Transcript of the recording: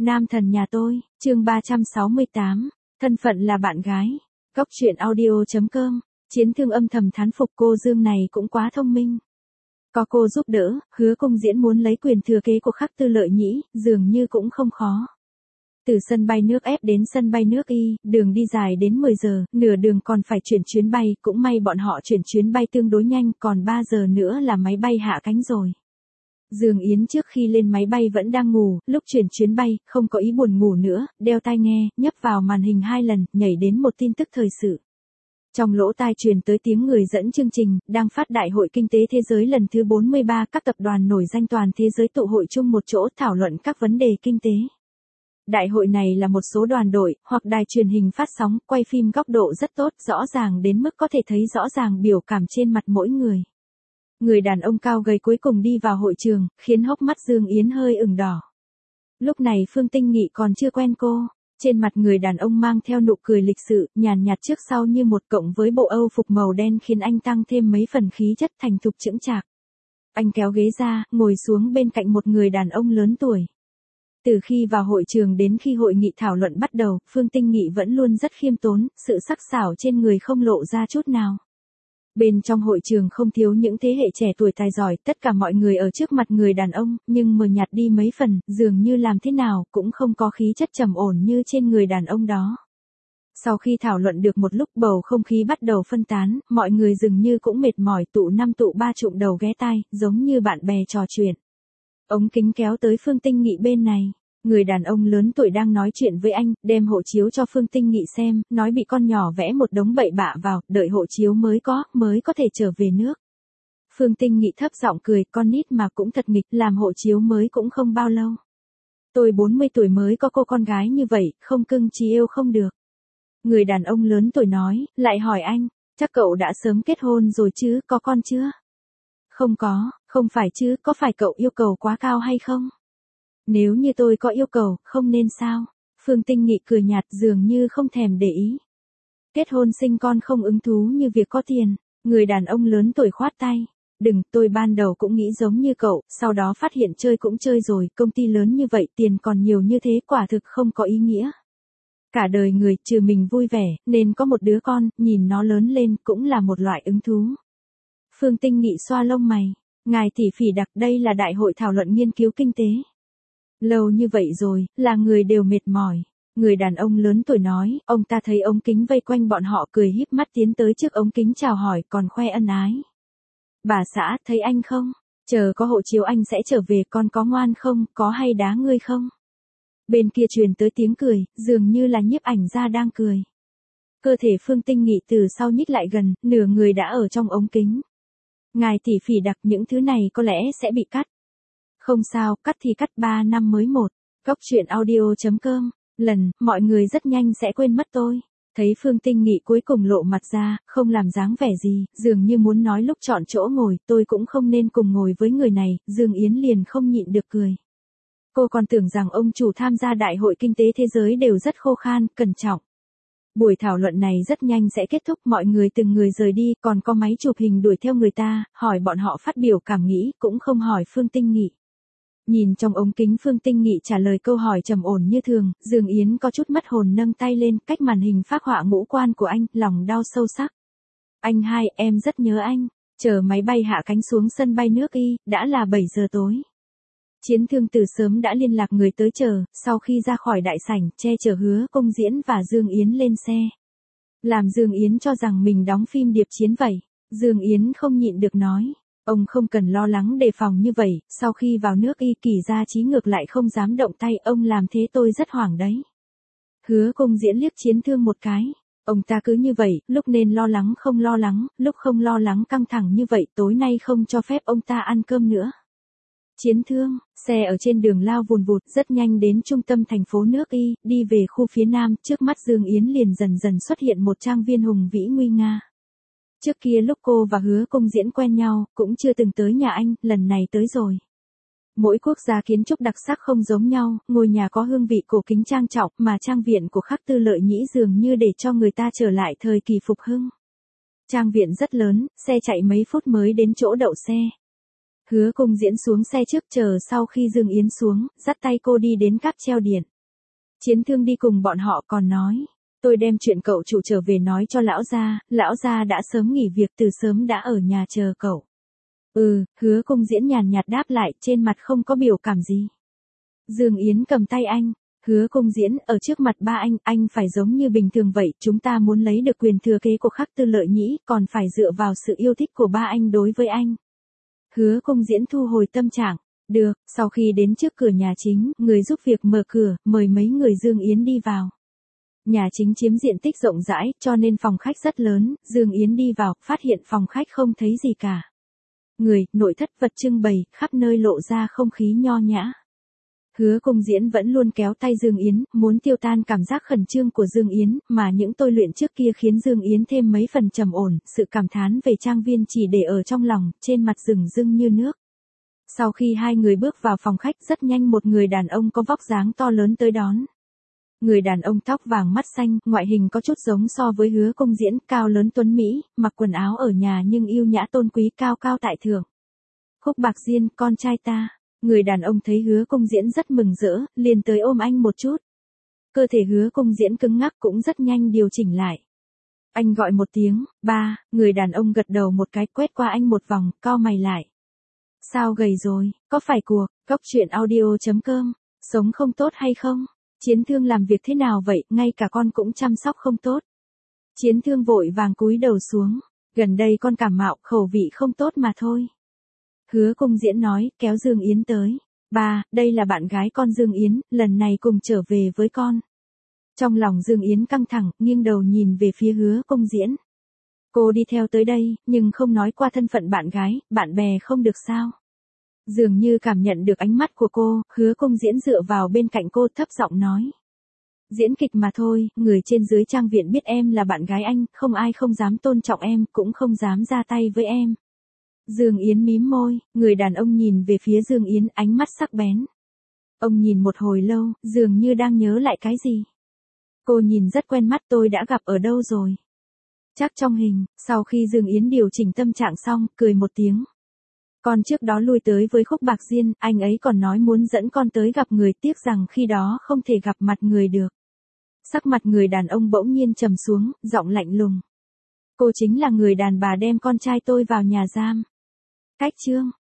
Nam thần nhà tôi, chương 368, thân phận là bạn gái. Góc truyện audio.com, Chiến Thương âm thầm thán phục cô Dương này cũng quá thông minh. Có cô giúp đỡ, Hứa Cung Diễn muốn lấy quyền thừa kế của Khắc Tư Lợi Nhĩ, dường như cũng không khó. Từ sân bay nước F đến sân bay nước Y, đường đi dài đến 10 giờ, nửa đường còn phải chuyển chuyến bay, cũng may bọn họ chuyển chuyến bay tương đối nhanh, còn 3 giờ nữa là máy bay hạ cánh rồi. Dương Yến trước khi lên máy bay vẫn đang ngủ, lúc chuyển chuyến bay, không có ý buồn ngủ nữa, đeo tai nghe, nhấp vào màn hình 2 lần, nhảy đến một tin tức thời sự. Trong lỗ tai truyền tới tiếng người dẫn chương trình, đang phát Đại hội Kinh tế Thế giới lần thứ 43, các tập đoàn nổi danh toàn thế giới tụ hội chung một chỗ thảo luận các vấn đề kinh tế. Đại hội này là một số đoàn đội, hoặc đài truyền hình phát sóng, quay phim góc độ rất tốt, rõ ràng đến mức có thể thấy rõ ràng biểu cảm trên mặt mỗi người. Người đàn ông cao gầy cuối cùng đi vào hội trường, khiến hốc mắt Dương Yến hơi ửng đỏ. Lúc này Phương Tinh Nghị còn chưa quen cô. Trên mặt người đàn ông mang theo nụ cười lịch sự, nhàn nhạt trước sau như một, cộng với bộ Âu phục màu đen khiến anh tăng thêm mấy phần khí chất thành thục chững chạc. Anh kéo ghế ra, ngồi xuống bên cạnh một người đàn ông lớn tuổi. Từ khi vào hội trường đến khi hội nghị thảo luận bắt đầu, Phương Tinh Nghị vẫn luôn rất khiêm tốn, sự sắc sảo trên người không lộ ra chút nào. Bên trong hội trường không thiếu những thế hệ trẻ tuổi tài giỏi, tất cả mọi người ở trước mặt người đàn ông, nhưng mờ nhạt đi mấy phần, dường như làm thế nào cũng không có khí chất trầm ổn như trên người đàn ông đó. Sau khi thảo luận được một lúc, bầu không khí bắt đầu phân tán, mọi người dường như cũng mệt mỏi, tụ năm tụ ba chụm đầu ghé tai, giống như bạn bè trò chuyện. Ống kính kéo tới Phương Tinh Nghị bên này. Người đàn ông lớn tuổi đang nói chuyện với anh, đem hộ chiếu cho Phương Tinh Nghị xem, nói bị con nhỏ vẽ một đống bậy bạ vào, đợi hộ chiếu mới có thể trở về nước. Phương Tinh Nghị thấp giọng cười, con nít mà cũng thật nghịch, làm hộ chiếu mới cũng không bao lâu. Tôi 40 tuổi mới có cô con gái như vậy, không cưng chiều yêu không được. Người đàn ông lớn tuổi nói, lại hỏi anh, chắc cậu đã sớm kết hôn rồi chứ, có con chưa? Không có, không phải chứ, có phải cậu yêu cầu quá cao hay không? Nếu như tôi có yêu cầu, không nên sao? Phương Tinh Nghị cười nhạt, dường như không thèm để ý. Kết hôn sinh con không hứng thú như việc có tiền. Người đàn ông lớn tuổi khoát tay. Đừng, tôi ban đầu cũng nghĩ giống như cậu, sau đó phát hiện chơi cũng chơi rồi, công ty lớn như vậy, tiền còn nhiều như thế, quả thực không có ý nghĩa. Cả đời người, trừ mình vui vẻ, nên có một đứa con, nhìn nó lớn lên, cũng là một loại hứng thú. Phương Tinh Nghị xoa lông mày. Ngài tỷ phỉ đặc, đây là đại hội thảo luận nghiên cứu kinh tế. Lâu như vậy rồi, là người đều mệt mỏi. Người đàn ông lớn tuổi nói, ông ta thấy ống kính vây quanh bọn họ, cười híp mắt tiến tới trước ống kính chào hỏi, còn khoe ân ái. Bà xã, thấy anh không? Chờ có hộ chiếu anh sẽ trở về, con có ngoan không, có hay đá ngươi không? Bên kia truyền tới tiếng cười, dường như là nhiếp ảnh gia đang cười. Cơ thể Phương Tinh Nghị từ sau nhích lại gần, nửa người đã ở trong ống kính. Ngài tỷ phỉ đặc, những thứ này có lẽ sẽ bị cắt. Không sao, cắt thì cắt 3 năm mới một. Góc truyện audio.com, mọi người rất nhanh sẽ quên mất tôi. Thấy Phương Tinh Nghị cuối cùng lộ mặt ra, không làm dáng vẻ gì, dường như muốn nói lúc chọn chỗ ngồi, tôi cũng không nên cùng ngồi với người này, Dương Yến liền không nhịn được cười. Cô còn tưởng rằng ông chủ tham gia Đại hội Kinh tế Thế giới đều rất khô khan, cẩn trọng. Buổi thảo luận này rất nhanh sẽ kết thúc, mọi người từng người rời đi, còn có máy chụp hình đuổi theo người ta, hỏi bọn họ phát biểu cảm nghĩ, cũng không hỏi Phương Tinh Nghị. Nhìn trong ống kính Phương Tinh Nghị trả lời câu hỏi trầm ổn như thường, Dương Yến có chút mất hồn nâng tay lên, cách màn hình phác họa ngũ quan của anh, lòng đau sâu sắc. Anh hai, em rất nhớ anh. Chờ máy bay hạ cánh xuống sân bay nước Y, đã là 7 giờ tối. Chiến Thương từ sớm đã liên lạc người tới chờ, sau khi ra khỏi đại sảnh, che chở Hứa Cung Diễn và Dương Yến lên xe. Làm Dương Yến cho rằng mình đóng phim điệp chiến vậy. Dương Yến không nhịn được nói. Ông không cần lo lắng đề phòng như vậy, sau khi vào nước Y Kỳ Gia Chí ngược lại không dám động tay, ông làm thế tôi rất hoảng đấy. Hứa Cung Diễn liếc Chiến Thương một cái. Ông ta cứ như vậy, lúc nên lo lắng không lo lắng, lúc không lo lắng căng thẳng như vậy, tối nay không cho phép ông ta ăn cơm nữa. Chiến Thương, xe ở trên đường lao vùn vụt, rất nhanh đến trung tâm thành phố nước Y, đi về khu phía nam, trước mắt Dương Yến liền dần dần xuất hiện một trang viên hùng vĩ nguy nga. Trước kia lúc cô và Hứa Cung Diễn quen nhau, cũng chưa từng tới nhà anh, lần này tới rồi. Mỗi quốc gia kiến trúc đặc sắc không giống nhau, ngôi nhà có hương vị cổ kính trang trọng, mà trang viện của Khắc Tư Lợi Nhĩ dường như để cho người ta trở lại thời kỳ phục hưng. Trang viện rất lớn, xe chạy mấy phút mới đến chỗ đậu xe. Hứa Cung Diễn xuống xe trước, chờ sau khi Dương Yến xuống, dắt tay cô đi đến cáp treo điện. Chiến Thương đi cùng bọn họ còn nói, tôi đem chuyện cậu chủ trở về nói cho lão gia đã sớm nghỉ việc từ sớm đã ở nhà chờ cậu. Hứa Cung Diễn nhàn nhạt đáp lại, trên mặt không có biểu cảm gì. Dương Yến cầm tay anh, Hứa Cung Diễn, ở trước mặt ba anh phải giống như bình thường vậy, chúng ta muốn lấy được quyền thừa kế của Khắc Tư Lợi Nhĩ, còn phải dựa vào sự yêu thích của ba anh đối với anh. Hứa Cung Diễn thu hồi tâm trạng, được, sau khi đến trước cửa nhà chính, người giúp việc mở cửa, mời mấy người Dương Yến đi vào. Nhà chính chiếm diện tích rộng rãi, cho nên phòng khách rất lớn, Dương Yến đi vào, phát hiện phòng khách không thấy gì cả. Người, nội thất vật trưng bày, khắp nơi lộ ra không khí nho nhã. Hứa Cung Diễn vẫn luôn kéo tay Dương Yến, muốn tiêu tan cảm giác khẩn trương của Dương Yến, mà những tôi luyện trước kia khiến Dương Yến thêm mấy phần trầm ổn, sự cảm thán về trang viên chỉ để ở trong lòng, trên mặt rừng rưng như nước. Sau khi hai người bước vào phòng khách, rất nhanh một người đàn ông có vóc dáng to lớn tới đón. Người đàn ông tóc vàng mắt xanh, ngoại hình có chút giống so với Hứa Cung Diễn, cao lớn tuấn Mỹ, mặc quần áo ở nhà nhưng yêu nhã tôn quý, cao cao tại thượng. Khúc Bạc Diên, con trai ta. Người đàn ông thấy Hứa Cung Diễn rất mừng rỡ, liền tới ôm anh một chút. Cơ thể Hứa Cung Diễn cứng ngắc cũng rất nhanh điều chỉnh lại. Anh gọi một tiếng, ba, người đàn ông gật đầu một cái, quét qua anh một vòng, cau mày lại. Sao gầy rồi, có phải cuộc, Cóc Truyện Audio.com, sống không tốt hay không? Chiến Thương làm việc thế nào vậy, ngay cả con cũng chăm sóc không tốt. Chiến Thương vội vàng cúi đầu xuống, gần đây con cảm mạo, khẩu vị không tốt mà thôi. Hứa Cung Diễn nói, kéo Dương Yến tới. Ba, đây là bạn gái con Dương Yến, lần này cùng trở về với con. Trong lòng Dương Yến căng thẳng, nghiêng đầu nhìn về phía Hứa Cung Diễn. Cô đi theo tới đây, nhưng không nói qua thân phận bạn gái, bạn bè không được sao? Dường như cảm nhận được ánh mắt của cô, Hứa Cung Diễn dựa vào bên cạnh cô thấp giọng nói. Diễn kịch mà thôi, người trên dưới trang viện biết em là bạn gái anh, không ai không dám tôn trọng em, cũng không dám ra tay với em. Dương Yến mím môi, người đàn ông nhìn về phía Dương Yến, ánh mắt sắc bén. Ông nhìn một hồi lâu, dường như đang nhớ lại cái gì. Cô nhìn rất quen mắt, tôi đã gặp ở đâu rồi? Chắc trong hình. Sau khi Dương Yến điều chỉnh tâm trạng xong, cười một tiếng. Con trước đó lui tới với Khúc Bạc Diên, anh ấy còn nói muốn dẫn con tới gặp người, tiếc rằng khi đó không thể gặp mặt người được. Sắc mặt người đàn ông bỗng nhiên trầm xuống, giọng lạnh lùng. Cô chính là người đàn bà đem con trai tôi vào nhà giam. Cách chương